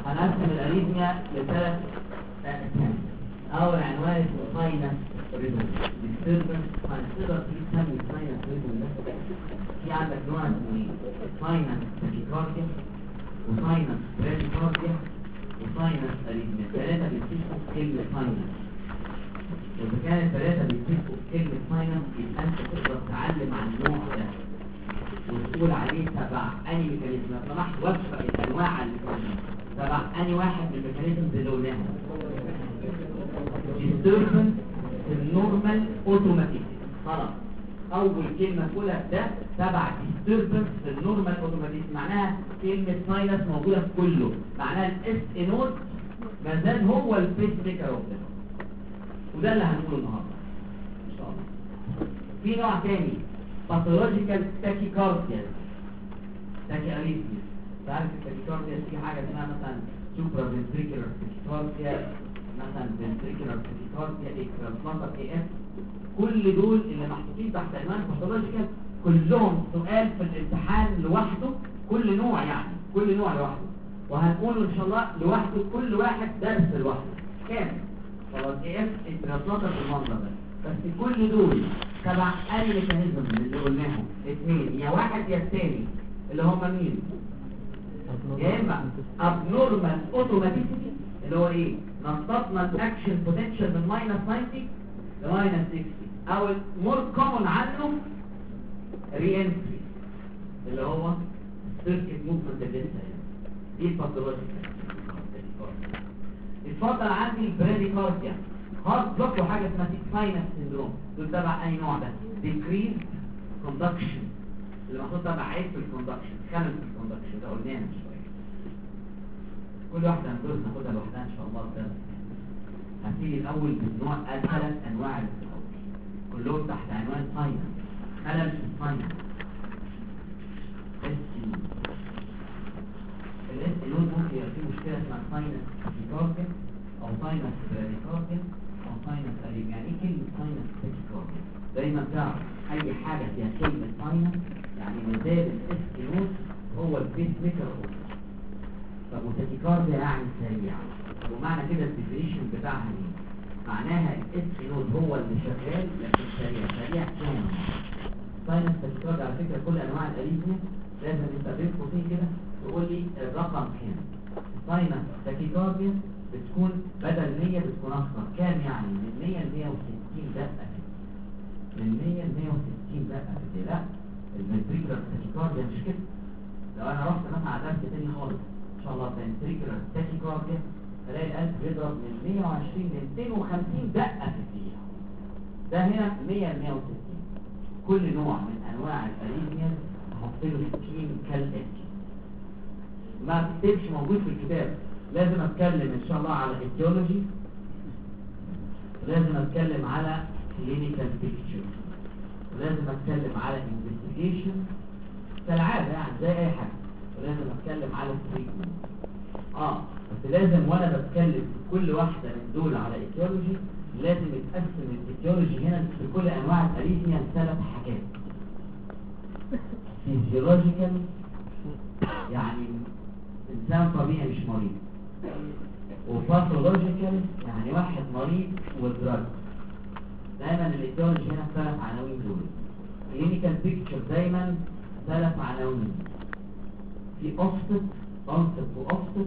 هنقسم الاريثميا لثلاث اقسام. اول عنوان اسمه ساينس ريزون ديستربنس. هنقدر تسمي ساينس ريزون ده في عندك نوع اسمه ايه؟ ساينس تاكيكارديا وساينس براديكارديا وساينس اريثميا. الثلاثه بيتفقوا في كلمه ساينس. واذا كان الثلاثه بيتفقوا في كلمه ساينس يبقى انت تقدر تعلم عن النوع ده وتقول عليه تبع انهي ميكانيزم. لو سمحت وفق الانواع الميكانيزم تبع انهي واحد من الميكانيزمز اللي قلناها. disturbance في النورمال اوتوماتيك. خلاص اول كلمه تقولها ده تبع disturbance في النورمال اوتوماتيك. معناها كلمه ساينس موجوده في كله. معناها الاس نوت ما زال هو البيس ميكر اوف ده. وده اللي هنقوله النهارده ان شاء الله. في نوع تاني باثولوجيكال تاكيكارديا تاكياريثميا. تعرف التاكيكارديا في حاجه اسمها مثلا سوبرا فنتريكولار تاكيكارديا، مثلا فنتريكولار تاكيكارديا، اكسترا اي اف. كل دول اللي محطوطين تحت عنوان باثولوجيكال كلهم سؤال في الامتحان لوحده. كل نوع يعني كل نوع لوحده، وهنقوله ان شاء الله لوحده. كل واحد درس لوحده كامل. خلاص اي اف اكسترا بالمنظر ده. بس كل دول تبع اي ميكانيزم اللي قلناهم اثنين، يا واحد يا الثاني، اللي هم مين؟ يا اما ابنورمال اوتوماتيسيتي اللي هو ايه؟ نقطنا الاكشن بوتنشال من -90 ل -60، او المور كومن عنه ري انتري اللي هو سيركت موفمنت اللي لسه هنا. دي الباثولوجيكال. اتفضل عندي البراديكارديا هارت بلوك وحاجه اسمها ساينس سيندروم. دول تبع اي نوع ده؟ ديكريز كوندكشن اللي محطوط تبع عيب في الكوندكشن، خلل في الكوندكشن ده قلناه من شويه. كل واحده من دول ناخدها لوحدها ان شاء الله. ده هبتدي الاول بالنوع الثلاث انواع اللي في الاول كلهم تحت عنوان ساينس. خلل في الساينس الاس نود ممكن يبقى فيه مشكله اسمها ساينس تاكيكارديا او ساينس براديكارديا او ساينس اريثميا. يعني ايه كلمه ساينس تاكيكارديا؟ دايما تعرف اي حاجه فيها كلمه ساينس يعني مازال الاس نود هو البيس ميكر. طب وتاكيكارديا يعني سريع. ومعنى كده الديفينيشن بتاعها ايه؟ معناها الاس نود هو اللي شغال لكن سريع. سريع كام؟ ساينس تاكيكارديا على فكره كل انواع الاريثميا لازم انت بين قوسين كده تقول لي الرقم كام. ساينس تاكيكارديا بتكون بدل 100 بتكون اكثر. كام يعني؟ من 100 ل 160 دقه كده. من 100 ل 160 دقه كده. لا الفنتريكولار تاكيكارديا مش كده. لو انا رحت مثلا على درس تاني خالص ان شاء الله فنتريكولار تاكيكارديا تلاقي القلب بيضرب من 120 ل 250 دقه في الدقيقه. ده هنا 100 ل 160. كل نوع من انواع الاريثميا هحط له سكيم كالاتي. ما بتكتبش موجود في الكتاب. لازم اتكلم ان شاء الله على ايتيولوجي، لازم اتكلم على كلينيكال بيكتشر، ولازم اتكلم على انفستيجيشن كالعاده يعني زي اي حاجه، ولازم اتكلم على التريتمنت. بس لازم وانا بتكلم في كل واحده من دول على ايتيولوجي لازم يتقسم الايتيولوجي هنا في كل انواع الاريثميا لثلاث حاجات. فيزيولوجيكال يعني انسان طبيعي مش مريض، وباثولوجيكال يعني واحد مريض ودراج. دايما الايتيولوجي هنا ثلاث عناوين دول. كلينيكال بيكتشر دايما ثلاث عناوين، في اوفست واوفست،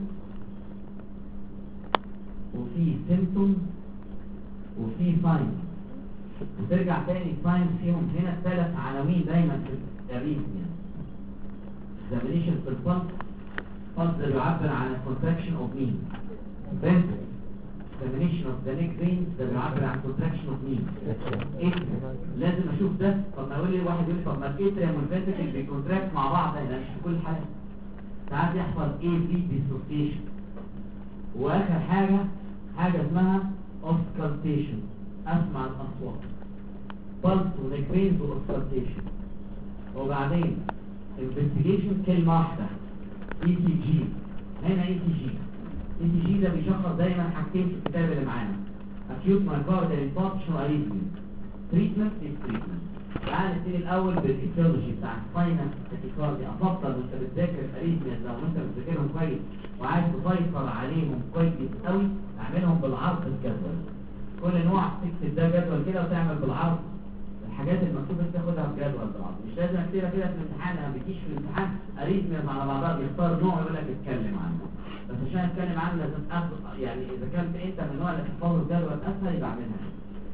وفي سيمبتومز، وفي ساينز. وترجع تاني ساينز فيهم هنا ثلاث عناوين دايما في الاريثميا. examination في البلس. البلس ده بيعبر عن الكونتراكشن اوف مين؟ ventricle. examination of the neck veins ده بيعبر عن contraction of مين؟ atrium. لازم اشوف ده. طب ما يقول لي واحد يقول لي طب ما الاتريوم والفنتريكل بيكونتراكت مع بعض هنا مش في كل حاجه. ساعات يحصل AV dissociation. واخر حاجه اسمها auscultation، اسمع الاصوات. pulse ونيك فينز واوسكالتيشن. وبعدين investigation كلمه واحده ECG. هنا ECG ده بيشخص دايما حاجتين في الكتاب اللي معانا: acute myocardial infarction وarrhythmia. treatment is treatment. تعال نبتدي الاول بالايتيولوجي بتاع الساينس تاكيكارديا. افضل وانت بتذاكر اريثميا لو انت بتذاكرهم كويس وعايز تسيطر عليهم كويس قوي اعملهم بالعرض الجدول. كل نوع تكتب ده جدول كده وتعمل بالعرض الحاجات المكتوبه تاخدها بجدول بالعرض. مش لازم اكتبها كده في الامتحان، لما بتجيش في الامتحان اريثميا على بعضها بيختار نوع يقول لك اتكلم عنه، بس عشان اتكلم عنه لازم يعني اذا كنت انت من النوع اللي تحفظه الجدول اسهل يبقى اعملها.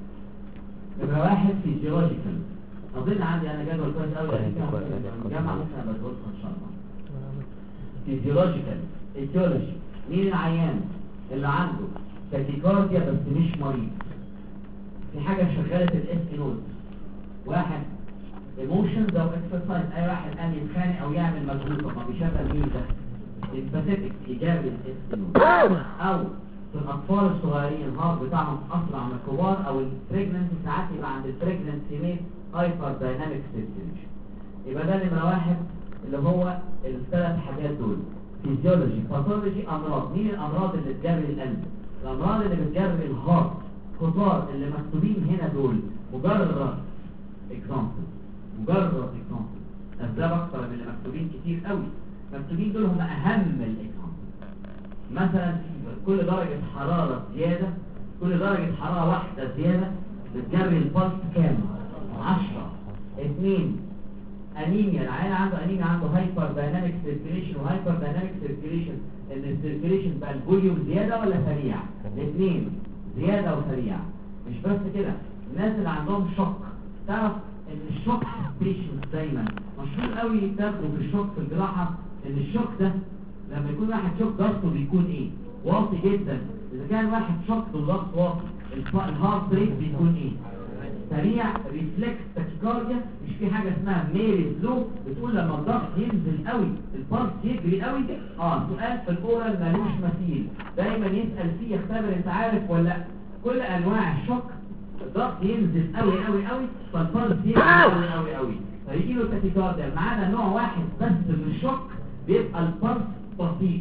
نمرة واحد فيزيولوجيكال. اظن عندي انا جدول كويس قوي الجامعه ممكن بدرسها ان شاء الله. فيزيولوجيكال ايتيولوجي. مين العيان اللي عنده تاكيكارديا بس مش مريض؟ في حاجه شغاله الاس نود. واحد ايموشنز او اكسرسايز، اي واحد قال يتخانق او يعمل مجهود طب ما بيشغل مين ده؟ السباسيفيك ايجابي الاس نود. او في الاطفال الصغيرين الهارت بتاعهم اسرع من الكبار، او البريجننسي ساعات يبقى عند البريجننسي مين هايبر دايناميك سيركيوليشن. يبقى ده نمره واحد اللي هو الثلاث حاجات دول. فيزيولوجي، باثولوجي، امراض. مين الامراض اللي بتجري القلب؟ الامراض اللي بتجري الهارت كتار اللي مكتوبين هنا دول مجرد اكزامبل، مجرد اكزامبل. اسباب اكتر من اللي مكتوبين كتير قوي. مكتوبين دول هم اهم الاكزامبل. مثلا كل درجة حرارة زيادة، كل درجة حرارة واحدة زيادة بتجري البلس كام؟ 10. 2 انيميا. العيان عنده انيميا عنده هايبر دايناميك سيركيليشن، وهايبر دايناميك سيركيليشن ان السيركيليشن بقى الفوليوم زيادة ولا سريع؟ الاثنين زيادة وسريع. مش بس كده، الناس اللي عندهم شوك، تعرف ان الشوك بيشنت دايما مشهور قوي تاخده في الشوك في الجراحة، ان الشوك ده لما يكون واحد شوك ضغطه بيكون ايه؟ واطي جدا. اذا كان واحد شوك بالضغط واطي الهارت ريت بيكون ايه؟ سريع. ريفلكس تاكيكارديا. مش في حاجه اسمها ميري فلو بتقول لما الضغط ينزل قوي البلس يجري قوي. سؤال في الاورال ملوش مثيل، دايما يسال فيه يختبر انت عارف ولا لا. كل انواع الشوك الضغط ينزل قوي قوي قوي فالبلس يجري قوي قوي قوي فيجي له تاكيكارديا. ما عدا نوع واحد بس من الشوك بيبقى البلس بسيط.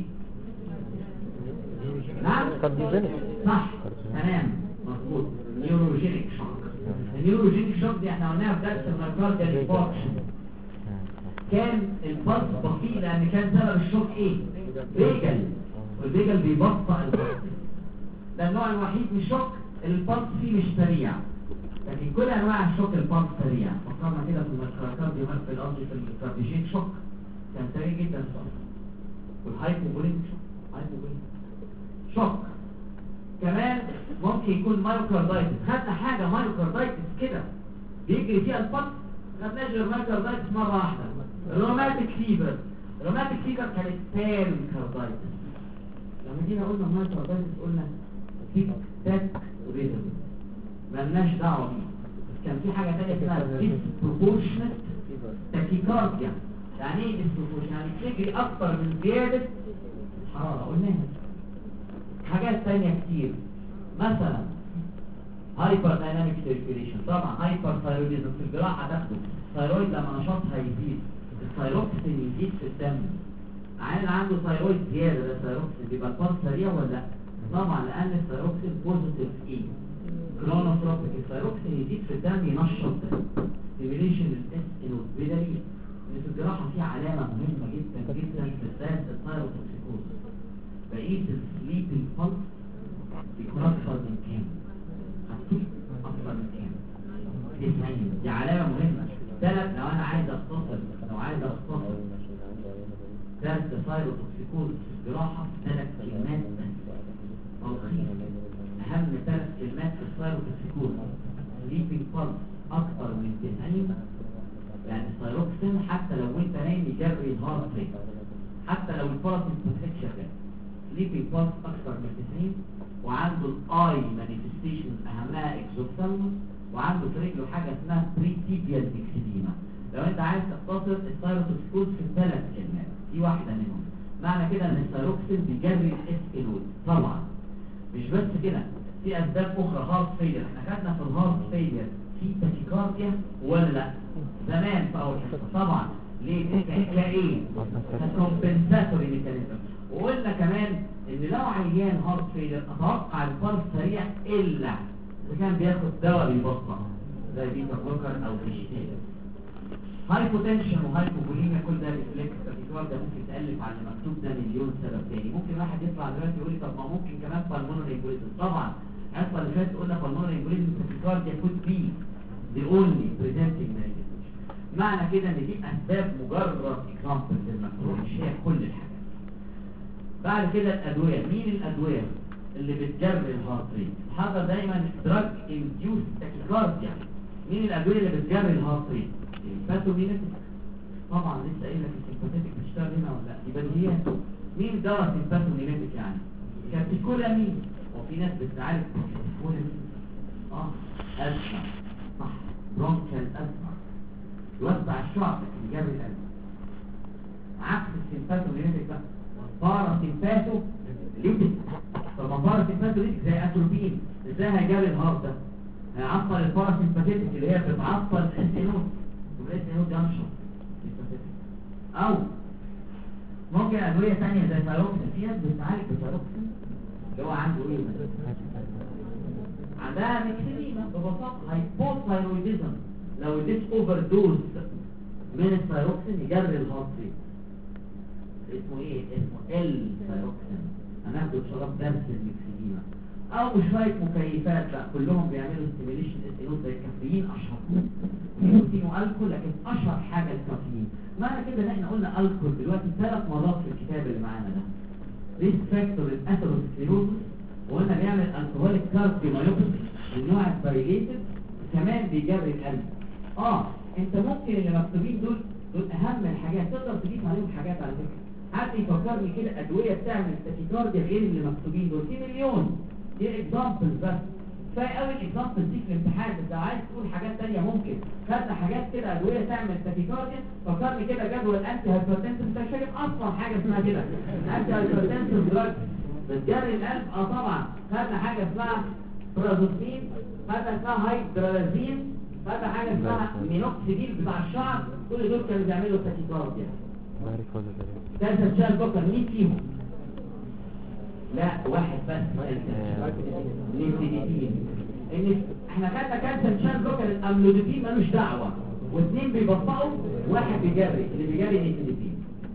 نعم صح تمام مظبوط. نيوروجينيك شوك. النيوروجينيك شوك دي احنا قلناها في درس المايوكارديال انفاركشن. كان البلس بطيء لان كان سبب الشوك ايه؟ بيجل، والبيجل بيبطئ البلس. ده النوع الوحيد من الشوك اللي البلس فيه مش سريع، لكن كل انواع الشوك البلس سريع. فكرنا كده في المايوكارديال في القصدي في الكارديجيك شوك كان سريع جدا الصوت. والهايبوفوليميك شوك كمان ممكن يكون مايوكاردايتس. خدنا حاجه مايوكاردايتس كده بيجري فيها البلس، خدناش غير مايوكاردايتس مره واحده. الروماتيك فيبر. الروماتيك فيبر كانت بيريكاردايتس. لما جينا قلنا مايوكاردايتس قلنا تيك تاك ريزم مالناش دعوه بيه. كان في حاجه ثانيه اسمها ديسبروبورشنت تاكيكارديا. يعني ايه ديسبروبورشنت؟ يعني تجري اكتر من زياده الحراره. قلناها. حاجات تانية كتير مثلا هايبر دايناميك سيركيليشن. طبعا هايبر ثايرويدزم في الجراحه تاخده. الثايرويد لما نشاطها يزيد الثايروكسين يزيد في الدم. عيل عنده ثايرويد زياده ده ثايروكسين بيبقى البلس سريع ولا لا؟ طبعا لان الثايروكسين بوزيتيف ايه؟ كرونوتروبيك. الثايروكسين يزيد في الدم ينشط ستيميليشن الاس انود. بدليل ان في الجراحه في علامه مهمه جدا جدا بالذات الثايروتوكسيكوز. بقيت السليبنج بلس بيكون اكثر من كام؟ اكثر من كام؟ 90. دي علامه مهمه. ثلاث لو انا عايز اختصر درس ثايروتوكسيكوز في الجراحه 3 كلمات بس. تلخيص اهم 3 كلمات في الثايروتوكسيكوز. سليبنج بلس اكثر من 90. يعني الثايروكسين حتى لو انت نايم يجري الهارت ريت، حتى لو الباراسمبثيك شغال. سليبنج بلس اكثر من 90. وعنده الاي مانيفستيشن اهمها اكزوثالموس، وعنده في رجله حاجه اسمها بريتيبيال اكسيديما. لو انت عايز تختصر الثايروتوكسيكوز في 3 كلمات دي واحده منهم. معنى كده ان الثايروكسين بيجري الاس انود. طبعا مش بس كده، في اسباب اخرى. هارت فيلير. احنا خدنا في الهارت فيلير في تاكيكارديا ولا لا؟ زمان في اول حصه. طبعا ليه؟ كايه؟ كومبنساتوري ميكانيزم. وقلنا كمان ان لو عيان هارت فيلير اتوقع البلس سريع الا اذا كان بياخد دواء بيبطئ زي بيتا بلوكر او ديجيتال. هايبوتنشن وهايبوفوليميا كل ده ريفلكس تاكيكارديا ده ممكن تألف على اللي مكتوب ده مليون سبب تاني. ممكن واحد يطلع دلوقتي يقول لي طب ما ممكن كمان بالمونري امبوليزم. طبعا الحصه اللي فاتت قلنا بالمونري امبوليزم تاكيكارديا could be the only presenting manifestation. معنى كده ان دي اسباب مجرد اكزامبل للمكتوب مش هي كل الحاجات. بعد كده الادويه. مين الادويه اللي بتجري الهارت ريت؟ حضر دايما دراج انديوس تاكيكارديا. مين الادويه اللي بتجري الهارت ريت؟ السيمباثومينيتك. طبعا لسه قايل لك السيمباثيك بتشتغل هنا ولا لا؟ يبقى هي مين دواء السيمباثومينيتك يعني؟ كورتيكولامين. وفي ناس بتعالج كورتيكولامين أزمة صح، برونكال أزمة يوسع الشعب لكن يجري الأزمة. عكس السيمباثومينيتك بقى باراسيمباثوليتك. طب ما باراسيمباثوليتك زي اتروبين ازاي هيجري الهارت ده؟ هيعطل الباراسيمباثيتك اللي هي بتعطل الانسولين والانسولين ينشط او ممكن ادويه ثانيه زي ثايروكسين. في ناس بتعالج بثايروكسين اللي هو عنده ايه عندها ميكسيديما ببساطه هايبوثايرويدزم. لو اديت اوفر دوز من الثايروكسين يجري الهارت ريت. اسمه ايه؟ اسمه ثايروكسين. هناخده بشرف درس الميكسيديما. او شويه مكيفات بقى كلهم بيعملوا ستيميليشن انسولين زي الكافيين اشهرهم. نيكوتين والكحول لكن اشهر حاجه الكافيين. معنى كده ان احنا قلنا الكحول دلوقتي 3 مرات في الكتاب اللي معانا ده. ريسك فاكتور الاثيروسكليروزس وقلنا بيعمل الكحوليك كارديوميوباثي النوع الفاريليتد كمان بيجري القلب. انت ممكن اللي مكتوبين دول اهم الحاجات تقدر تضيف عليهم حاجات على فكره. حد يفكرني كده ادويه بتعمل تاكيكارديا غير اللي مكتوبين دول؟ في مليون. دي اكزامبل بس. كفايه قوي الاكزامبل دي في الامتحان. بس لو عايز تقول حاجات ثانيه ممكن خدنا حاجات كده ادويه تعمل تاكيكارديا. فكرني كده جدول الانتي هايبرتنسيف. انت مش فاكر اصلا حاجه اسمها كده انتي هايبرتنسيف دراج بتجري القلب. طبعا خدنا حاجه اسمها برازوسين، خدنا اسمها هايدرالازين، خدنا حاجه اسمها مينوكسيديل بتاع الشعر. كل دول كانوا بيعملوا تاكيكارديا. ثالثه شال بكر مين فيهم؟ لا واحد بس نيكوتين. ان احنا خدنا كالسيوم شان بلوكر الاملوديبين ملوش دعوه واثنين بيبطئوا واحد بيجري. اللي بيجري نيكوتين.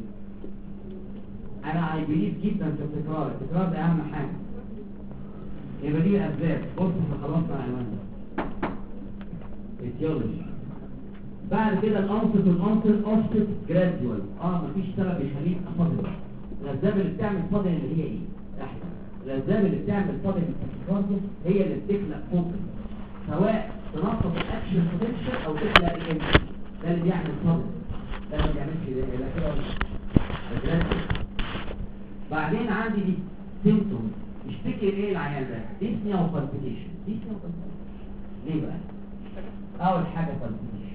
انا اي بليف جدا في التكرار ده اهم حاجه. يبقى دي اسباب. بصوا خلصنا العنوان ده ايتيولوجي. بعد كده الانصت والانصت اوستيت جراديوال. مفيش سبب يخليك افضل. الاسباب اللي بتعمل فضل اللي هي ايه؟ الاسباب اللي بتعمل فضل التاكيكارديا هي اللي بتخلق فوكس سواء تنقص الاكشن بوتنشال او تخلق الانرجي. ده اللي بيعمل فضل. ده ما بيعملش لا كده. بعدين عندي دي سيمبتومز. اشتكي ايه العيان ده؟ ديسنيا وبالبيتيشن. ليه بقى؟ اول حاجه بالبيتيشن.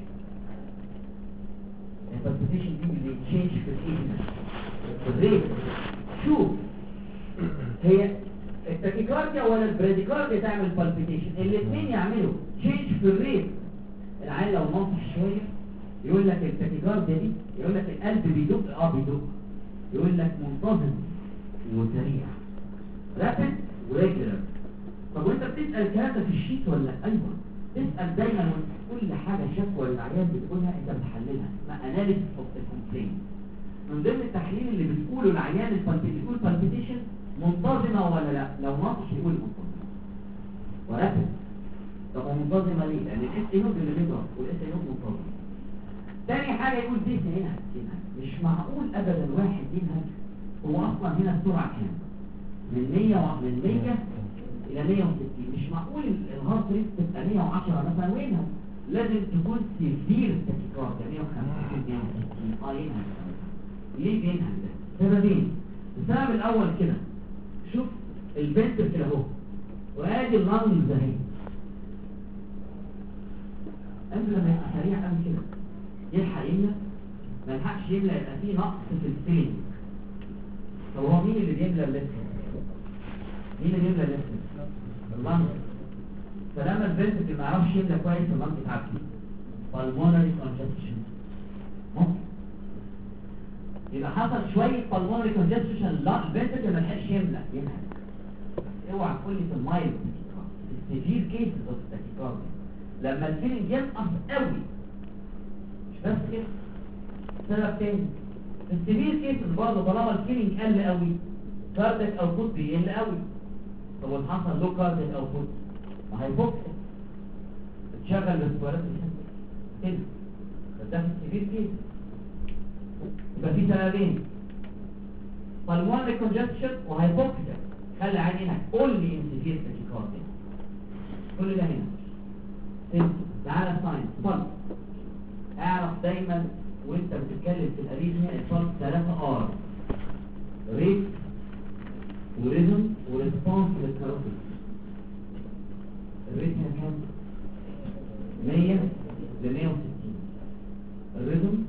البالبيتيشن دي اللي تشينج في الايدنس في الريت. شوف هي التاكيكارديا ولا البراديكارديا تعمل بالبيتيشن؟ الاثنين يعملوا تشينج في الريت. العيان لو ناصح شويه يقول لك التاكيكارديا دي يقول لك القلب بيدق بيدق. يقول لك منتظم وسريع رابد وريجولار. طب وانت بتسال الكلام ده في الشيت ولا ايوه؟ تسال دايما كل حاجه شكوى العيان بتقولها انت بتحللها اسمها اناليسيس اوف كومبلين. من ضمن التحليل اللي بتقوله العيان بيقول بالبيتيشن منتظمه ولا لا. لو ناقص يقول منتظمه ورابد. طب منتظمه ليه؟ لان الاس اي نود اللي بيضرب والاس اي نود منتظم. تاني حاجه يقول دي هنا مش معقول ابدا واحد ينهج. هو اصلا هنا السرعه كام؟ من 100 الى 160. مش معقول الهارت ريت تبقى 110 مثلا وينها؟ لازم تكون سيفير تاكيكارديا 150 160. ينهج. ليه بينهج ده؟ سببين. السبب الاول كده شوف البنت كده اهو وادي اللنجز اهي. قبل ما يبقى سريع قوي كده يلحق يملى ما يلحقش يملى يبقى فيه نقص في الفين. طب هو مين اللي بيملى الليفت؟ مين اللي بيملى الليفت؟ اللنج. فلما البنت اللي ما يعرفش يملى كويس اللنج تعبي بالمونري كونجستشن ممكن يبقى حصل شويه بالمونري كونجستشن. لا البنت اللي ما لحقش يملى ينهج. اوعى تقول لي في المايل السيفير كيسز اوف تاكيكارديا لما الفيلنج ينقص قوي. مش بس كده، سبب تاني السبيل كيسز برضه طالما الفيلنج قل قوي كارديك اوتبوت بيقل قوي. طب والحصل له كارديك اوتبوت ما هيفك تشغل الاسبوعات كده. ده في السبيل كيس يبقى في سببين، بالمونري كونجكشن وهايبوكسيا. خلي عينك قول لي انسفير تاكيكارديا. كل ده هنا. تعالى ساينس فالس. اعرف دايما وانت بتتكلم في الاريثميا الفالس 3 ار: ريت وريزم وريسبونس للكاروتيد. الريت هنا كام؟ 100 ل 160. الريزم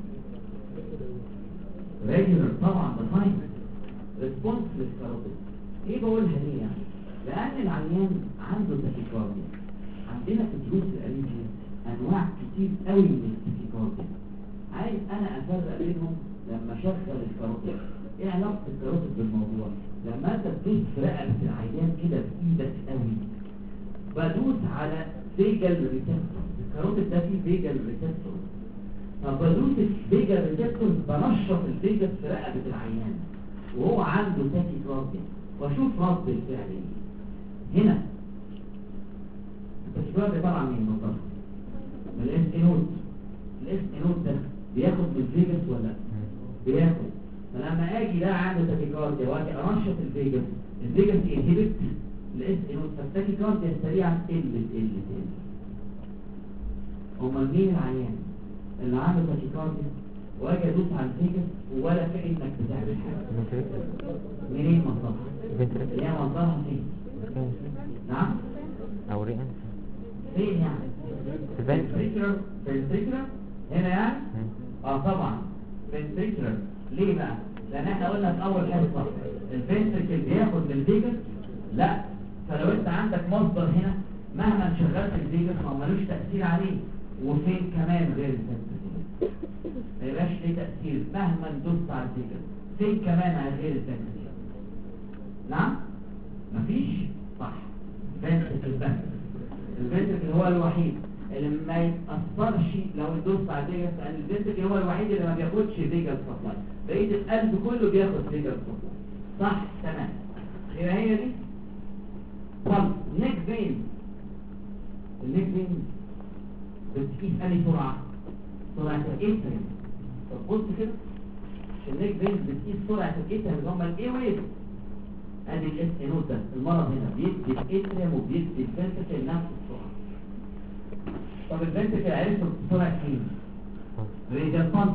ريجولر طبعا ده ساينس. ريسبونس للكاروتيد. ايه بقولها ليه يعني؟ لان العيان عنده تاكيكارديا. عندنا في دروس الاريثميا انواع كتير قوي من التاكيكارديا. عايز انا افرق بينهم لما اشغل الكاروتيد. ايه علاقه الكاروتيد بالموضوع؟ لما انت تدوس في رقبه العيان كده بايدك قوي بدوس على فيجال ريسبتور. الكاروتيد ده فيه فيجال ريسبتور. طب بدوس الفيجال ريسبتور بنشط الفيجال في رقبه العيان وهو عنده تاكيكارديا واشوف رد الفعل ايه. هنا التاكيكارديا طبعا من المنطقه من الاس انود. الاس انود ده بياخد من الفيجاس ولا لا؟ بياخد. فلما اجي ده عنده تاكيكارديا واجي انشط الفيجاس، الفيجاس ينهبت الاس انود فالتاكيكارديا سريعا تقل. امال مين العيان اللي عنده تاكيكارديا واجي ادوس على الفيجاس ولا كانك بتعمل حاجه؟ منين مصدرها؟ اللي هي مصدرها فين؟ نعم؟ او رئه فين يعني؟ فنتريكولر هنا يعني؟ طبعا فنتريكولر. ليه بقى؟ لان احنا قلنا في اول حصه الفنتريكل بياخد من الفيجاس. لا، فلو انت عندك مصدر هنا مهما شغلت الفيجاس ما ملوش تاثير عليه. وفين كمان غير الفنتريكل ما يبقاش ليه تاثير مهما دوست على الفيجاس. فين كمان غير الفنتريكل؟ نعم؟ مفيش؟ صح. فنتريكل بس. الفنتريكل هو الوحيد اللي ما يتأثرش لو الدوس على الفيجاس، لأن الفنتريكل هو الوحيد اللي ما بياخدش فيجاس سبلاي. بقية القلب كله بياخد فيجاس سبلاي. صح؟ تمام. يبقى هي دي. طب نيك فين؟ النيك فين بتقيس أنهي سرعة؟ سرعة الإيتريم. طب بص كده، النيك فين بتقيس سرعة الإيتريم اللي هم الإيه ويف. ادي الاس انود ده المرض هنا بيدي الاتريم وبيدي الفنتريكل نفس السرعه. طب الفنتريكل عرفته بسرعه مين؟ راديال بلس.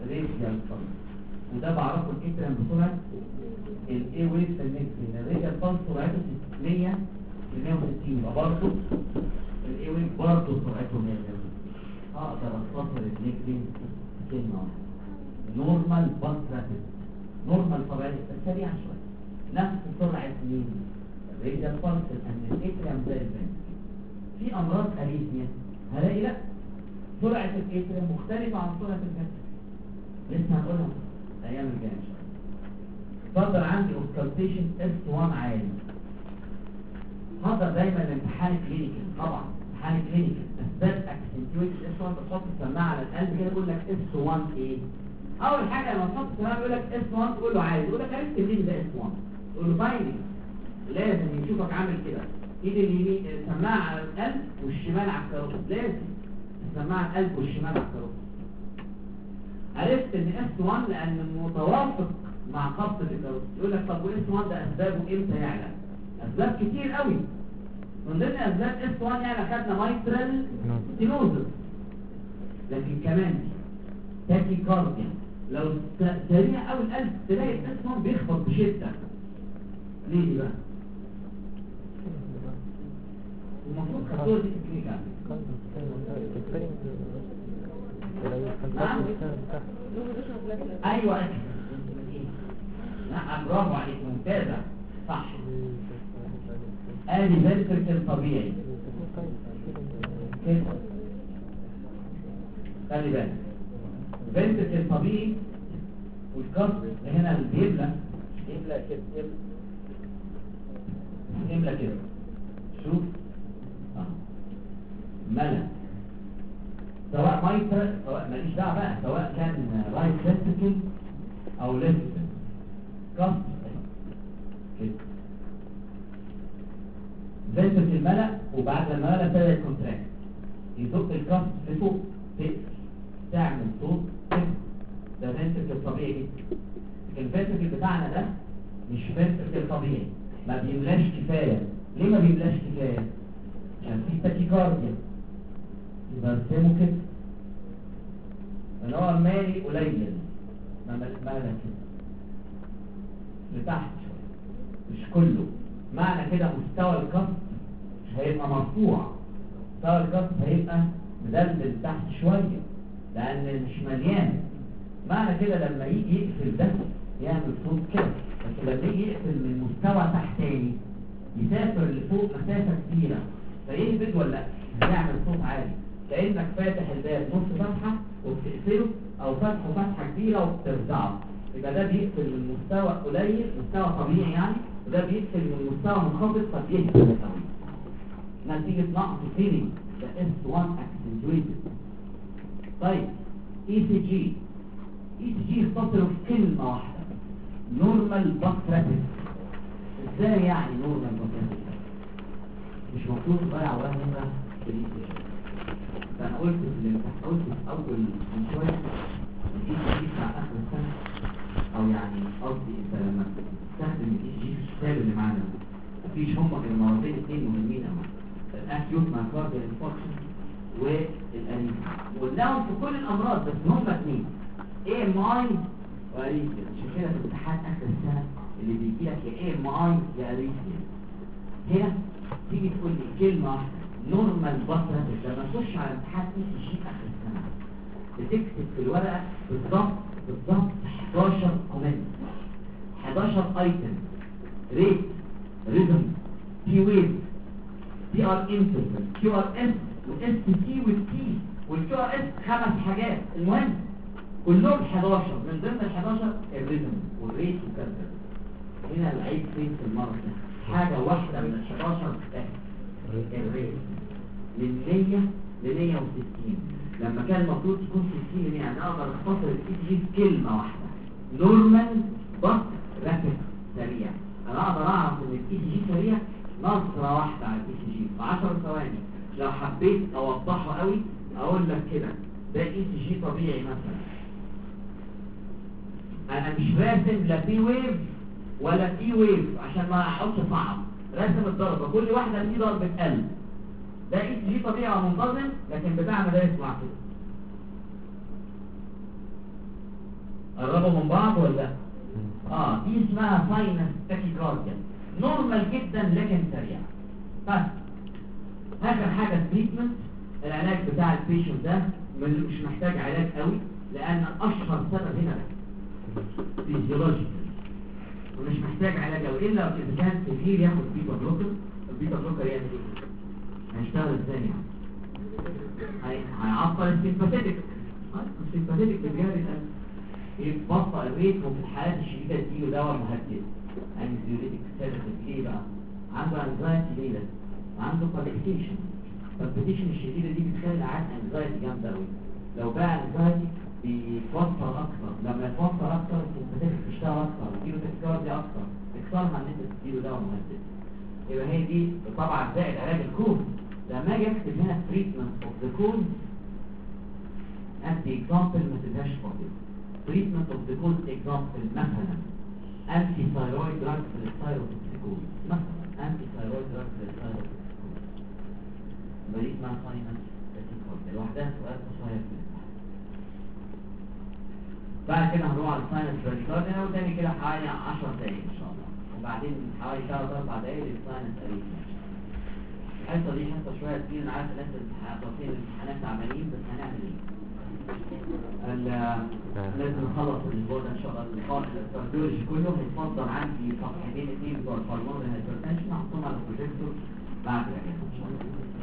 وده بعرفه الاتريم بسرعه الاي ويف في النيك فين. الراديال بلس سرعته 600 ل 160 يبقى برضه الاي ويف برضه سرعته 100. اقدر اختصر النيك فين كلمه واحده: نورمال بس رابيد. نورمال طبيعي سريع شويه نفس سرعة مين؟ الراديال بلس. لأن الاتريم زي الفنتريكل. في أمراض أريثميا هلاقي لا سرعة الاتريم مختلفة عن سرعة الفنتريكل. لسه هنقولها الأيام الجاية إن شاء الله. اتفضل عندي اوسكالتيشن S1 عالي. حضر دايما الامتحان كلينيكال. طبعا امتحان كلينيكال أسباب أكسنتويت S1 بتحط السماعة على القلب كده يقول لك S1 إيه؟ أول حاجة لما تحط السماعة يقول لك S1 تقول له عادي. يقول لك عرفت منين ده S1؟ تقول له بايننج. لازم يشوفك عامل كده، ايد اليمين السماعه على القلب والشمال على الكاروتيد. لازم السماعه على القلب والشمال على الكاروتيد. عرفت ان S1 لان متوافق مع قبضه الكاروتيد. يقول لك طب S1 ده اسبابه امتى يعلى؟ اسباب كتير قوي. من ضمن اسباب S1 يعني خدنا مايترال ستينوزس، لكن كمان تاكيكارديا. لو سريع قوي القلب تلاقي S1 بيخبط بشده. ليه دي بقى؟ المفروض خطوة دي تكنيكا. ايوه نعم برافو عليك ممتازة صح. ادي فنتريكل طبيعي كده. خلي بالك فنتريكل طبيعي والكسر هنا اللي بيبلى كده املى كده. شوف ملأ سواء مايتر سواء ماليش دعوه بقى، سواء كان رايت فينتركل او ليفت كاست كده فينتركل ملأ، وبعد لما ملأ ابتدى يكونتراكت يزق الكاست لفوق تقفل تعمل صوت كده. ده فينتركل طبيعي جدا. الفينتركل بتاعنا ده مش فينتركل طبيعي، ما بيملاش كفايه. ليه ما بيملاش كفايه؟ عشان في تاكيكارديا. يبقى ارسمه كده ان هو مالي قليل، ما مالك كده لتحت شويه مش كله. معنى كده مستوى الكف مش هيبقى مرفوع، مستوى الكف هيبقى مدلل تحت شويه لان مش مليان. معنى كده لما يجي يقفل ده يعمل صوت كده، لكن لما يجي يقفل من مستوى تحتاني يسافر لفوق مسافه كبيره فيهبد ولا يعمل صوت عالي، كأنك فاتح الباب نص فتحة وبتقفله او فتحه فتحة كبيرة وبترجعه. يبقى ده بيقفل من مستوى قليل، مستوى طبيعي يعني، وده بيقفل من مستوى منخفض فبيهبط قوي نتيجة نقص فيلينج. ده S1 accentuated. طيب ECG اختصره في كلمة واحدة، نورمال باك رابيد. ازاي يعني نورمال باك رابيد؟ مش مفروض تضيع ولا هنا في ECG. انا قلت في الامتحان، قلت في اول من شويه الECG بتاع اخر السنه، او يعني قصدي انت لما تستخدم الECG في الكتاب اللي معانا مفيش هم غير مرتين اثنين مهمين قوي، الاكيوت مايوكارديال انفاركشن والانيميا، قلناهم في كل الامراض بس هم اثنين AMI واريثميا. عشان كده في امتحان اخر السنه اللي بيجي لك يا AMI يا اريثميا، هنا تيجي تقول لي كلمه واحده نورمال بطرة. لما تخش على امتحان ECG اخر السنة بتكتب في الورقة بالضبط 11 كومنت، 11 ايتم: ريت، ريزم، تي ويف، تي ار انترفال، كيو ار اس، واس تي والتي والكيو ار اس. 5 حاجات المهم كلهم 11. من ضمن ال 11 الريزم والريت وكذا. هنا العيب فين في المرض ده؟ حاجة واحدة من ال 11 الريت من 100 ل 160. لما كان المفروض تكون 60 يعني اقدر اختصر الECG في كلمه واحده: نورمال باك رابيد سريع. انا اقدر اعرف ان الECG سريع نظره واحده على الECG في 10 ثواني. لو حبيت اوضحه قوي اقول لك كده ده ECG طبيعي مثلا، انا مش راسم لا في ويف ولا في ويف عشان ما احطش صعب، راسم الضربه كل واحده في ضربه قلب. ده ECG طبيعي ومنتظم، لكن بتاع مدارس مع كده. قربوا من بعض ولا لا؟ دي اسمها ساينس تاكيكارديا، نورمال جدا لكن سريع. بس اخر حاجه تريتمنت، العلاج بتاع البيشنت ده مش محتاج علاج قوي لان اشهر سبب هنا فيزيولوجيكال ومش محتاج علاج قوي الا اذا كان كتير ياخد بيتا بلوكر. البيتا بلوكر يعمل ايه؟ هيشتغل ازاي يعني؟ هيعطل السيمباثيتك. السيمباثيتك بجهاز القلب يبطئ الريت، وفي الحالات الشديده تديله دواء مهدئ انكزيوليتيك سيداتيف. ليه بقى؟ عنده انزايتي. ليه ده؟ عنده بالبيتيشن. البالبيتيشن الشديده دي بتخلي العيان انزايتي جامده قوي. لو بقى انزايتي بيتوتر اكتر، لما يتوتر اكتر السيمباثيتك تشتغل اكتر، تديله تكارديا اكتر، تكسرها ان انت تديله دواء مهدئ. يبقى هي دي طبعا زائد علاج الكون. لما اجي اكتب هنا تريتمنت اوف ذا كون ادي اكزامبل ما تبقاش فاضي. تريتمنت اوف ذا كون اكزامبل مثلا انتي ثايرويد دراج للثايروتوكسيكوز، مثلا انتي ثايرويد دراج للثايروتوكسيكوز. يبقى دي اسمها ساينس تاكيكارديا لوحدها، سؤال قصير في الامتحان. بعد كده هنروح على الساينس تاكيكارديا وتاني كده حوالي 10 دقايق ان شاء الله، وبعدين حوالي 3-4 دقايق للساينس اريثميا. الحصه دي حصه شويه كتير، انا عارف الناس اللي الامتحانات تعبانين، بس هنعمل ايه؟ لازم نخلص الاسبوع ده ان شاء الله. الكارديولوجي كله هيتفضل عندي صفحتين 2 بتوع البلمونري هايبرتنشن هحطهم على البروجيكتور بعد الاجازه ان شاء الله.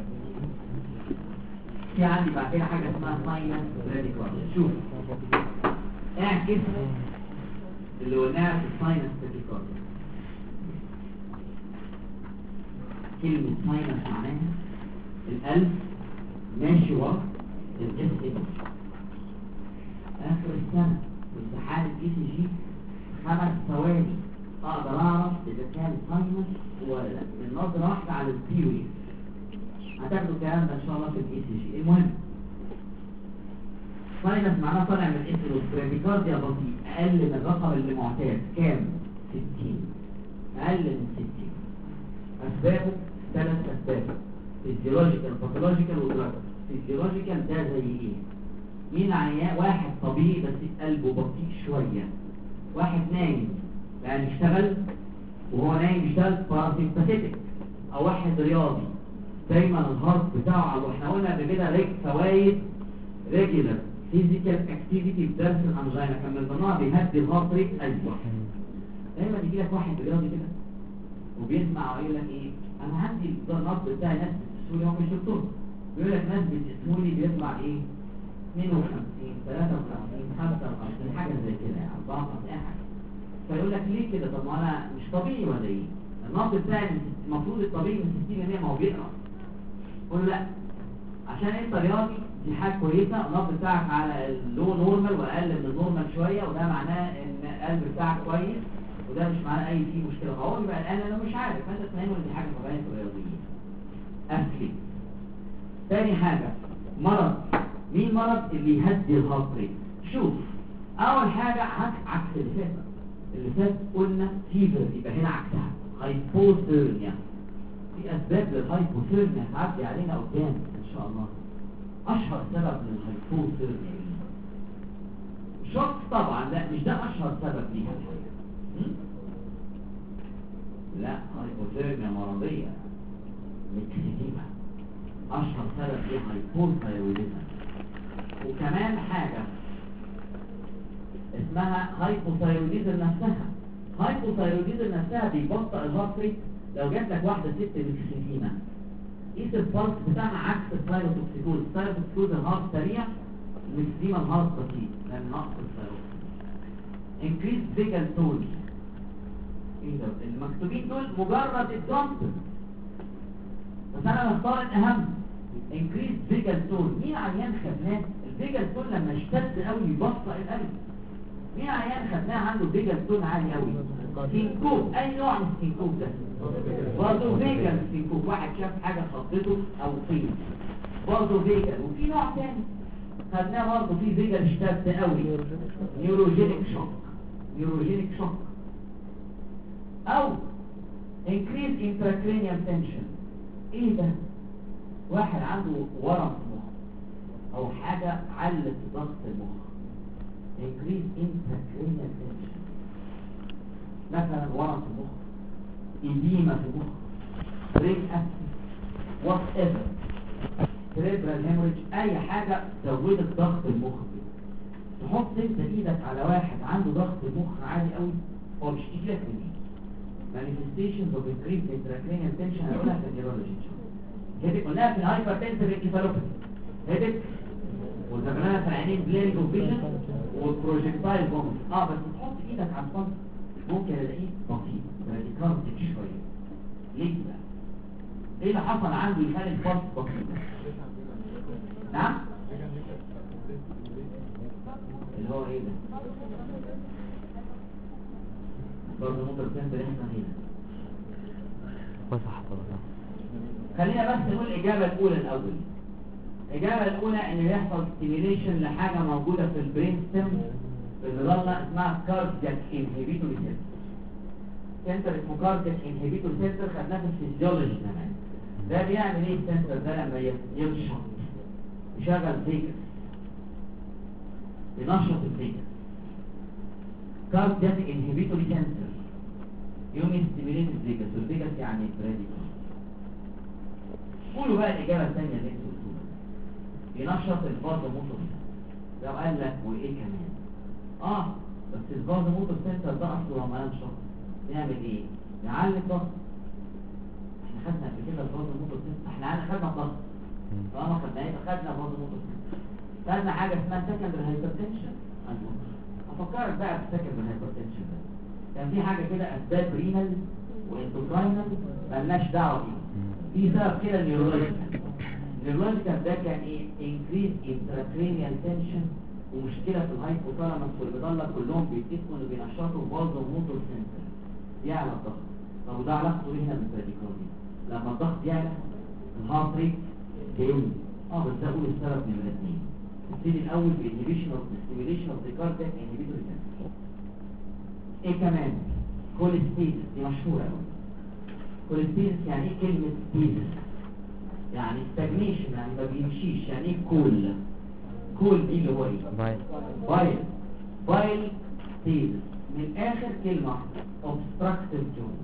في عندي بعد كده حاجه اسمها ساينس راديكارديا. شوف اعكس اللي قلناها في الساينس راديكارديا. كلمة ساينس معناها القلب ماشي ورا الاس ام اخر السنه امتحان الاي سي جي 5 ثواني اقدر اعرف اذا كان ساينس ولا لا من نظره واحده على الثيوري. هتاخدوا الكلام ده ان شاء الله في الاي سي جي. المهم ساينس معناه طالع من الانسولين، براديكارديا بطيء اقل من الرقم اللي معتاد كام؟ 60 اقل من 60. اسبابه 3 اسباب: فيزيولوجيكال باثولوجيكال ودراج. فيزيولوجيكال ده زي ايه؟ مين عيان؟ واحد طبيعي بس قلبه بطيء شويه، واحد نايم يعني اشتغل وهو نايم يشتغل باراسيمباثيتك، او واحد رياضي دايما الهارت بتاعه. واحنا قلنا قبل كده فوائد ريجولار فيزيكال اكتيفيتي في درس الانجينا كان من ضمنها بيهدي الهارت ريت. ايوه دايما يجي لك واحد رياضي كده وبيسمع ويقول لك ايه، انا عندي النبض بتاعي ناس بتسولي، هو مش دكتور، بيقول لك ناس بتسولي بيطلع ايه 52 53 55 حاجه زي كده يعني 54 اي حاجه. فيقول لك ليه كده؟ طب ما انا مش طبيعي ولا ايه؟ النبض بتاعي المفروض الطبيعي من 60 ل 100، ما هو بيقرا. قول لا عشان انت رياضي دي حاجه كويسه، النبض بتاعك على اللو نورمال واقل من النورمال شويه، وده معناه ان القلب بتاعك كويس، وده مش معناه اي فيه مشكله. فهو يبقى الان انا مش عارف، فانت تفهمه ان دي حاجه طبيعيه في الرياضيين. اصلي تاني حاجه مرض. مين مرض اللي يهدي الهارت ريت؟ شوف اول حاجه عكس اللي فات قلنا فيفر، يبقى هنا عكسها هايبوثيرميا. في اسباب للهايبوثيرميا هتعدي علينا قدام ان شاء الله. اشهر سبب للهايبوثيرميا شوك طبعا، لا مش ده اشهر سبب ليها الحقيقه. لا هايبوثيرميا مرضيه مكسيكيما، اشهر سبب ليها هايبوثايرويدزم. وكمان حاجه اسمها هايبوثايرويدزم نفسها. هايبوثايرويدزم نفسها بيبطئ الهارت ريت. لو جات لك واحده ست مكسيكيما قيس البلس بتاعها عكس الثايروتوكسيكوز. الثايروتوكسيكوز الهارت سريع، المكسيكيما الهارت بطيء لان نقص الثايروكسين. انكريز فيجال تول. ايه ده؟ المكتوبين دول مجرد اكزامبل بس انا بختار الاهم. انكريز فيجال تول. مين عيان خدناه الفيجال تول لما يشتد قوي يبطئ القلب؟ مين عيان خدناه عنده فيجال تول عالي قوي؟ سينكوب. اي نوع من السينكوب ده؟ برضه فيجال سينكوب، واحد شاف حاجه خطته او طين برضه فيجال. وفي نوع تاني خدناه برضه في فيجال اشتد قوي، نيوروجينيك شوك. نيوروجينيك شوك او انكريز انتراكرينيال تنشن. ايه ده؟ واحد عنده ورم في المخ او حاجه علت ضغط المخ، انكريز انتراكرينيال تنشن. مثلا ورم في المخ، إديمة في المخ، ريك أسيد، وات ايفر، سيريبرال هيموريج، اي حاجه زودت ضغط المخ. تحط انت ايدك على واحد عنده ضغط المخ عالي قوي، هو مش تيجي لك من ايه؟ manifestations of increased intracranial tension هنقولها في النيورولوجي ان شاء الله. هيدك قلناها في الهايبرتنسيف انكفالوباثي، هيدك وذكرناها في العينين بليرنج اوف فيجن والبروجكتايل فومت. بس تحط ايدك على الفرد ممكن الاقيه بطيء براديكارديك شويه. ليه بقى؟ ايه اللي حصل عنده يخلي الفرد بطيء؟ نعم؟ اللي هو ايه ده؟ برضه نقطة سنتر احنا هنا وصح طبعا. خلينا بس نقول الإجابة الأولى الأول. الإجابة الأولى إن يحصل ستيميليشن لحاجة موجودة في البرين ستيم في المظلة اسمها كاردياك انهبيتوري سنتر. سنتر اسمه كاردياك انهبيتوري سنتر، خدناه في الفيزيولوجي زمان. ده بيعمل ايه السنتر ده لما ينشط؟ يشغل فيجاس، ينشط الفيجاس. كاردياك انهبيتوري سنتر يوم يستيميليت الفيجاس، والفيجاس يعني براديكال. قولوا بقى الإجابة الثانية اللي انتوا قلتوها، ينشط الفازو موتور. لو قال لك وايه كمان؟ بس الفازو موتور سنتر ده اصله لما ينشط يعمل ايه؟ يعلي الضغط. احنا خدنا قبل كده الفازو موتور سنتر، احنا خدنا الضغط طالما خدنا الفازو موتور سنتر. خدنا حاجة اسمها سكندري هايبرتنشن. افكرك بقى بالسكندري هايبرتنشن ده، كان في حاجة كده اسباب رينال وانتوكراينال مالناش دعوة بيها، في سبب كده نيورولوجيكال النيورولوجيكال ده كان ايه؟ انكريز انتراكرينيال تنشن، ومشكله في الهايبوثالاموس والمظله كلهم بيتفقوا انه بينشطوا فازو موتور سنتر يعلى الضغط. طب وده علاقته ايه هنا بالبراديكارديا؟ لما الضغط يعلى الهارت ريت يقل. بس اقول السبب من الاثنين. نبتدي الاول بالانهبيشن اوف ستيميوليشن اوف ذا كاردياك انهبيتوري سنتر. ايه كمان؟ كوليستيز، دي مشهوره قوي. كوليستيز يعني ايه كلمه ستيزس؟ يعني ستاجنيشن، يعني ما بيمشيش. يعني ايه كول؟ كول دي اللي هو ايه؟ بايل. بايل ستيزس من الاخر كلمه اوبستراكتيف جونز.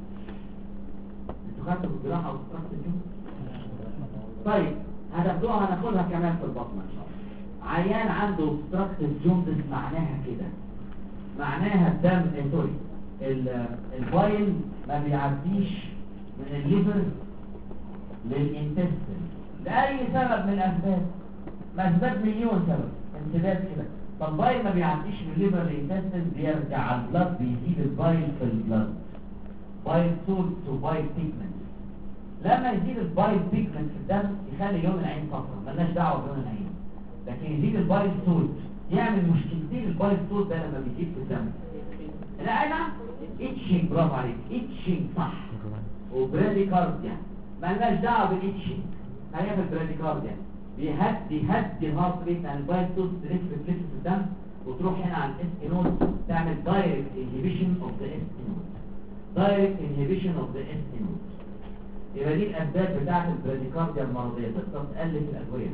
انتوا خدتوا في الجراحه اوبستراكتيف جونز؟ طيب هتاخدوها، هناخدها كمان في البطن ان شاء الله. عيان عنده اوبستراكتيف جونز معناها كده، معناها الدم سوري البايل ما بيعديش من الليفر للانتستين لأي سبب من الأسباب. أسباب مليون سبب، انسداد كده. فالبايل ما بيعديش من الليفر للانتستين، بيرجع على البلد، بيزيد البايل في البلد. بايل سولت وبايل بيجمنت. لما يزيد البايل بيجمنت في الدم يخلي لون العين صفرا، ملناش دعوه بلون العين. لكن يزيد البايل سولت يعمل مشكلتين. البايل سولت ده لما بيزيد في الدم لا انا اتشنج، برافو عليك، اتشنج صح، وبراديكارديا مالناش دعوه بالاتشنج. هي في البراديكارديا بيهدي الهارت ريت عن البايل سولت تلف في الدم، وتروح هنا على الاس نود تعمل دايركت انهبيشن اوف ذا اس نود. دايركت انهبيشن اوف ذا اس نود. يبقى دي الاسباب بتاعه البراديكارديا المرضيه. تقدر تقلل الادويه.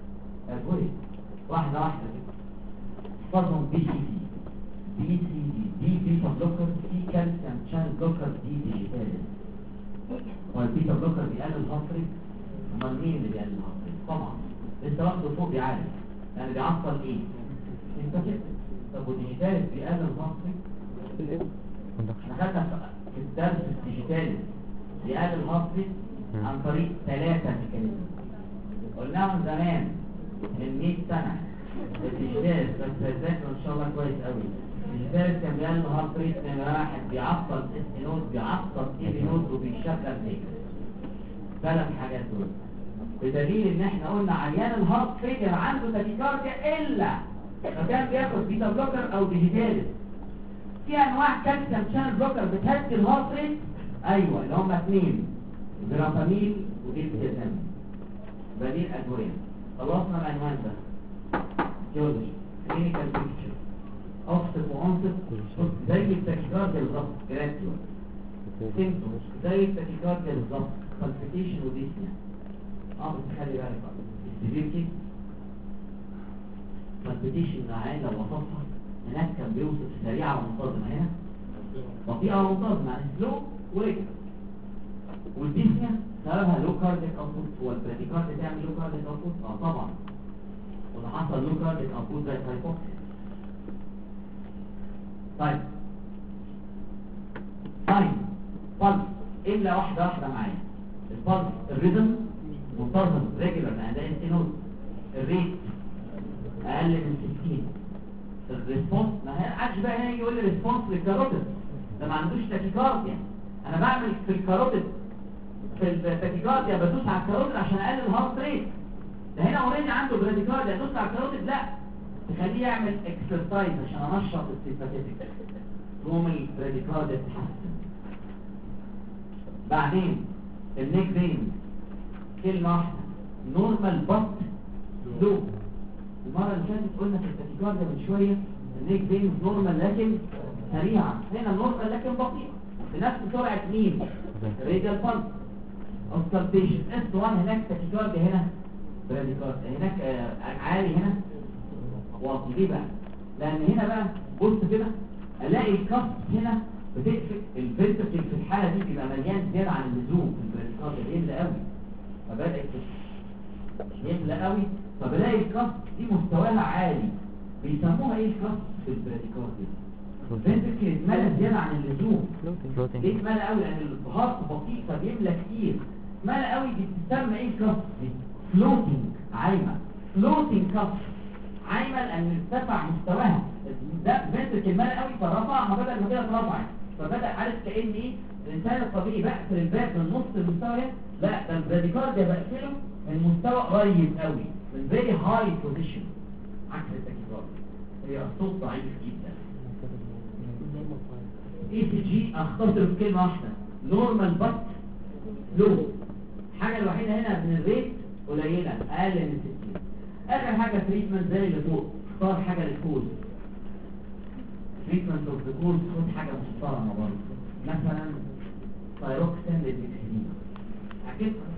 واحده واحده كده. احفظهم بي سي دي، دي بيتا بلوكر، دي كالسيوم شانل بلوكر، دي ديجيتاليز. والبيتا بلوكر بيقلل الهارت ريت. امال مين اللي بيقلل الهارت ريت؟ طبعا لسه واخده فوق بيعالج، يعني بيعطل ايه؟ انت كده. طب والديجيتاليز بيقلل الهارت ريت؟ احنا خدنا في الدرس الديجيتاليز بيقلل الهارت ريت عن طريق 3 ميكانيزم قلناهم زمان من 100 سنه. الديجيتاليز بس هتذاكروا ان شاء الله كويس قوي. الديجيتاليز كان بيقلل الهارت ريت نمره 1، بيعطل اس نود، بيعطل اي نود، وبيشغل نيك. 3 حاجات دول. بدليل ان احنا قلنا عيان الهارت فيلير عنده تاكيكارديا الا لو كان بياخد بيتا بلوكر او ديجيتاليز. في انواع كالسيوم شانل بلوكر بتهدي الهارت ريت، ايوه اللي هم 2، فيرابامين وديكسيتام. بديل ادويه. خلصنا العنوان ده. جيولوجي، كلينيكال بيكتشر، اوفست وانست، زي التاكيكارديا بالظبط، جراتيول. سيمبتومز زي التاكيكارديا بالظبط، بالبيتيشن وديسنيا. بس خلي بالك بقى السيفيرتي بالبيتيشن معانا لو وصفها هناك كان بيوصف سريعه ومنتظمه، هنا بطيئه ومنتظمه، يعني سلو وريجل. والديسنيا سببها لو كارديك اوتبوت. هو البراديكارديا تعمل لو كارديك اوتبوت؟ طبعا. وده حصل لو كارديك اوتبوت زي الهايبوكسيا. طيب بالز الا واحده معايا. البالز الريزم منتظم ريجولار، يعني ده انتينوز. الريت اقل من 60. الريسبونس ما عادش بقى هنا يقول لي ريسبونس للكاروتيد، ده ما عندوش تاكيكارديا. انا بعمل في الكاروتيد في التاكيكارديا بدوس على الكاروتيد عشان اقلل الهارت ريت. ده هنا اوريدي عنده براديكارديا، ادوس على الكاروتيد لا، تخليه يعمل اكسرسايز عشان انشط السيمباثيك تقوم البراديكارديا تتحسن. بعدين النيك فين كلمه واحده، نورمال بط لو. المره اللي فاتت قلنا في التاكيكارديا من شويه النيك فين نورمال لكن سريعه، هنا نورمال لكن بطيئه بنفس سرعه مين؟ راديال بالز. اوسكالتيشن اس 1 هناك تاكيكارديا، هنا براديكارديا. هناك عالي، هنا واطي. ليه بقى؟ لان هنا بقى بص كده الاقي الكف هنا بتقفل الفنتركل في الحاله دي بيبقى مليان زياده عن اللزوم في البراديكارديا، يملى قوي. فبدأ يملى قوي، فبلاقي الكف دي مستواها عالي. بيسموها ايه الكف في البراديكارديا؟ الفنتركل اتملى زياده عن اللزوم. ليه اتملى قوي؟ لان الهارت بطيء فبيملى كتير. اتملى قوي دي بتسمى ايه الكف دي؟ فلوتنج، عايمه. فلوتنج كف، عايمه لان ارتفع مستواها. ده فنتركل ملى قوي فرفعها، بدل ما كده اترفعت، فبدأ عارف كأن ايه الانسان الطبيعي بقفل الباب من نص المستوى، لا ده البراديكارديا بقفله من مستوى قريب قوي، من فيري هاي بوزيشن، عكس التاكيكارديا هي الصوت ضعيف جدا. اي سي جي اختصر في كلمه واحده، نورمال بس لو. الحاجه الوحيده هنا من الريت قليله اقل من 60. اخر حاجه تريتمنت زي اللي فوق، اختار حاجه للكوز. تريتمنت اوف ذا كوز خد حاجه محترمه برضه، مثلا ثايروكسين للمكسلين عكسها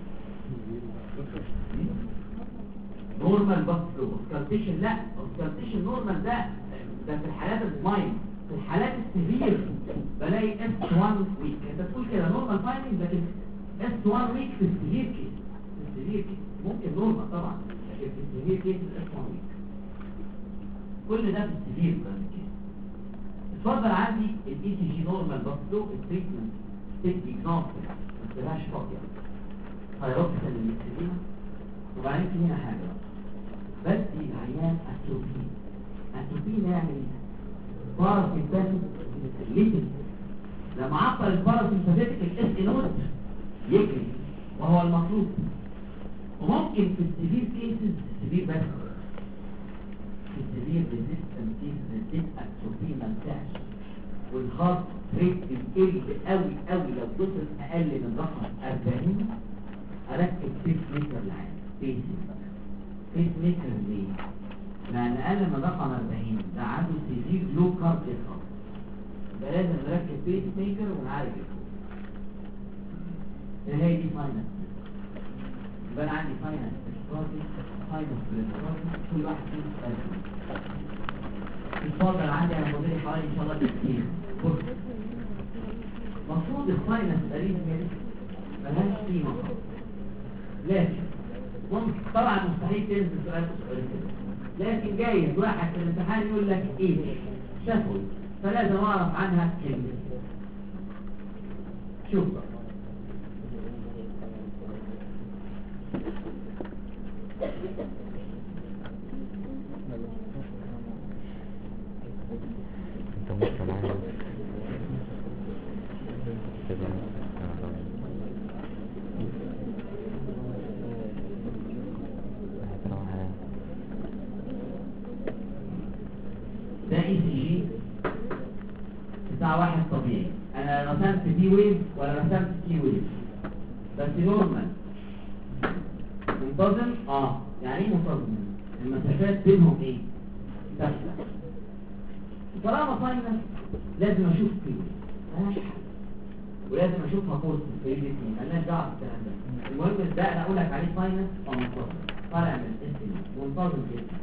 نورمال بس لو. اوسكالتيشن لا، اوسكالتيشن نورمال ده في الحالات المايند. في الحالات السيفير بلاقي S1 ويك. انت تقول كده نورمال فايندنج، لكن S1 ويك في السيفير كيس. في السيفير كيس ممكن نورمال طبعا، لكن في السيفير كيس S1 ويك. كل ده في السيفير كيس. اتفضل عندي الاي سي جي نورمال بس لو. التريتمنت ستيك اكزامبل ما تبقاش فاضيه، ثايروكسين للمكسلين. وبعدين في هنا حاجه بس العيان اتروبين. اتروبين يعني باراسيمباتيك ليتل. لما عطل الباراسيمباتيك الاس نود يجري وهو المطلوب. وممكن في السيفير كيسز، السيفير بس في السيفير ريزيستنت كيسز الديت اتروبين ما ينفعش، والهارت ريت بيقل قوي قوي لو وصل اقل من رقم 40. اركب بيس ميكر للعين. بيس ميكر ليه؟ لان اقل من رقم 40 ده عنده سيفير لو كاردياك خالص، يبقى لازم نركب بيس ميكر ونعالج الخوف. هي دي فاينانس. يبقى انا عندي فاينانس كل واحد فيهم سؤال. اتفضل عندي انا فاضل حوالي ان شاء الله كتير. المفروض الفاينانس تقريبا ملهاش قيمه خالص، لكن ممكن طبعا مستحيل تنزل سؤال كده، لكن جايز واحد في الامتحان يقول لك ايه شافوي، فلازم اعرف عنها كلمه. شوف بقى ده اي سي جي بتاع واحد طبيعي. انا رسمت دي ويف ولا رسمت تي ويف، بس نورمال منتظم. يعني ايه منتظم؟ المسافات بينهم ايه؟ ثابته. طالما فاينل لازم اشوف تي ويف، مالهاش حل، ولازم اشوفها كورس في الاثنين، مالناش دعوه بالكلام ده. المهم ده انا اقول لك عليه فاينل او منتظم، طالع من الاسم منتظم جدا.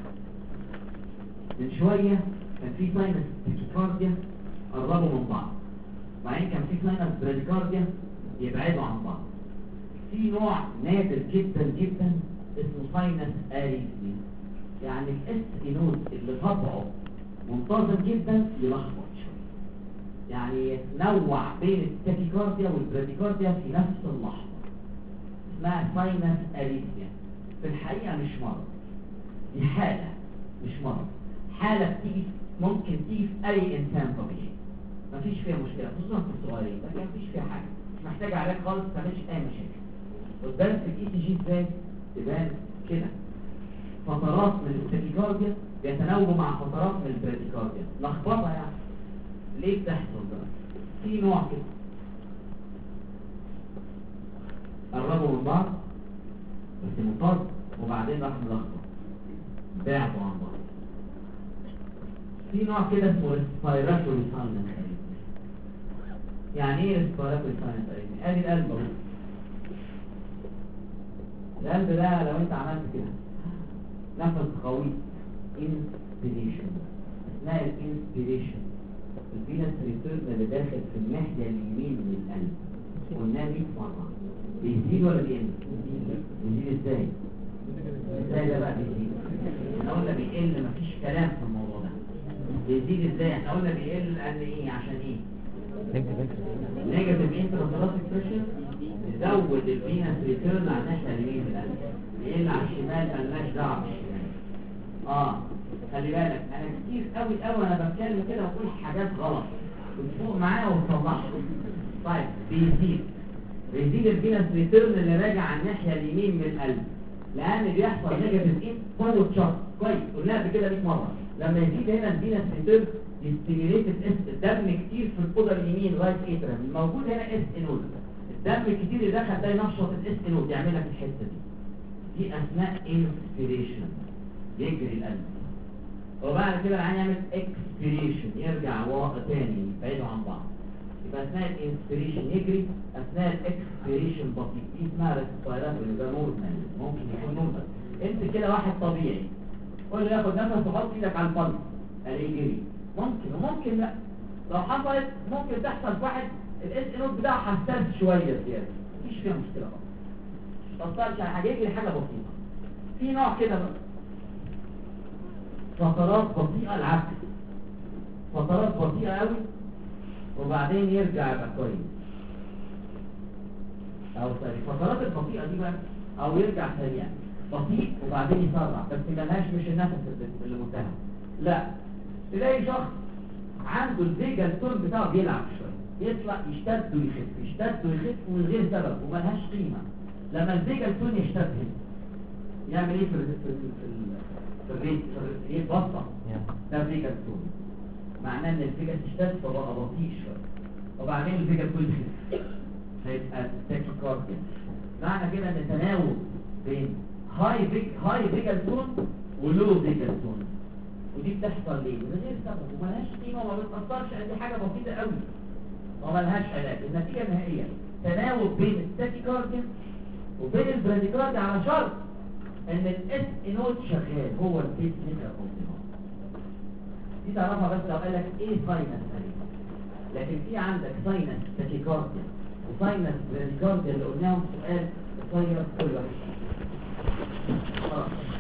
من شويه كان في ساينس تاكيكارديا قربوا من بعض، وبعدين كان في ساينس براديكارديا يبعدوا عن بعض. في نوع نادر جدا جدا اسمه ساينس اريثميا، يعني الاس نود اللي طبعه منتظم جدا يلخبط شويه، يعني يتنوع بين التاكيكارديا والبراديكارديا في نفس اللحظه. اسمها ساينس اريثميا. في الحقيقه مش مرض، دي حاله مش مرض. حالة بتيجي ممكن تيجي في أي إنسان طبيعي، مفيش فيها مشكلة، خصوصا في الصغيرين، لكن مفيش فيها حاجة، مش محتاجة علاج خالص، مفيش أي مشاكل. والدرس في الإي سي جي إزاي؟ تبان كده فترات من التاكيكارديا بيتناوبوا مع فترات من البراديكارديا، لخبطة يعني. ليه بتحصل ده؟ في نوع كده قربوا من بعض بس منتظم، وبعدين راح ملخبط بعدوا عن بعض. في نوع كده اسمه ريسبيراتوري ساينس. يعني ايه ريسبيراتوري ساينس؟ ادي القلب اهو. القلب ده لو انت عملت كده نفس قوي، انسبيريشن، اسمها الانسبيريشن، الفينس ريتيرن اللي داخل في الناحيه اليمين من القلب، قلناه 100 مره. بيزيد ولا بيقل؟ بيزيد ازاي؟ ازاي ده بقى بيزيد؟ احنا قلنا بيقل، مفيش كلام في الموضوع ده. بيزيد ازاي؟ احنا قلنا بيقل لان ايه؟ عشان ايه؟ نيجاتيف انتراتوراسيك بريشر يزود الفينس ريتيرن على الناحيه اليمين من القلب، يقل على الشمال مالناش دعوه بالشمال. خلي بالك انا كتير قوي انا بتكلم كده واقول حاجات غلط، وتفوق معايا وتصلحها. طيب بيزيد الفينس ريتيرن اللي راجع على الناحيه اليمين من القلب، لان بيحصل نيجاتيف ايه فورورد شوت. كويس، قلناها قبل كده 100 مره. لما يزيد هنا الفينس ريتيرن يستيميليت الدم كتير في القدر اليمين رايت اتريم، الموجود هنا اس انود، الدم الكتير اللي دخل ده ينشط الاس انود يعملها في الحته دي اثناء انسبيريشن يجري القلب، وبعد كده العين يعمل اكسبيريشن يرجع تاني بعيدوا عن بعض. يبقى اثناء الانسبيريشن يجري، اثناء الاكسبيريشن بطيء. دي اسمها ريسبيراتوري، ده نورمال، ممكن يكون نورمال. انت كده واحد طبيعي قول له ياخد نفس وحط ايدك على البلس الاقيه يجري، ممكن وممكن لا. لو حصلت ممكن تحصل في واحد الاس انود بتاعه حساس شويه زياده، مفيش فيها مشكله خالص، ما تاثرش على حاجه، يجري حاجه بسيطه. في نوع كده بقى فترات بطيئه، العكس فترات بطيئه قوي وبعدين يرجع يبقى كويس، او سريع. فترات البطيئه دي بقى او يرجع سريع، بطيء وبعدين يسرع، بس ملهاش مش النفس اللي منتهى، لا. تلاقي شخص عنده الفيجال تون بتاعه بيلعب شويه، يطلع يشتد ويخف يشتد ويخف من غير سبب وملهاش قيمه. لما الفيجال تون يشتد يعمل ايه في الريت يتبطأ، ده فيجال تون، معناه ان الفيجال تشتد فبقى بطيء شويه، وبعدين الفيجال تون يخف هيبقى تاكيكارديا. معنى كده ان تناوب بين هاي فيجال تون ولو فيجال تون، ودي بتحصل ليه؟ من غير سبب وملهاش قيمه وما بتاثرش، دي حاجه بسيطه قوي وملهاش علاج. النتيجه النهائيه تناوب بين التاكيكارديا وبين البراديكارديا على شرط ان الاس انود شغال، هو البيس ميكر اوف. دي تعرفها بس لو قال لك ايه ساينس، لكن في عندك ساينس تاكيكارديا وساينس براديكارديا اللي قلناهم سؤال قصير كل واحد.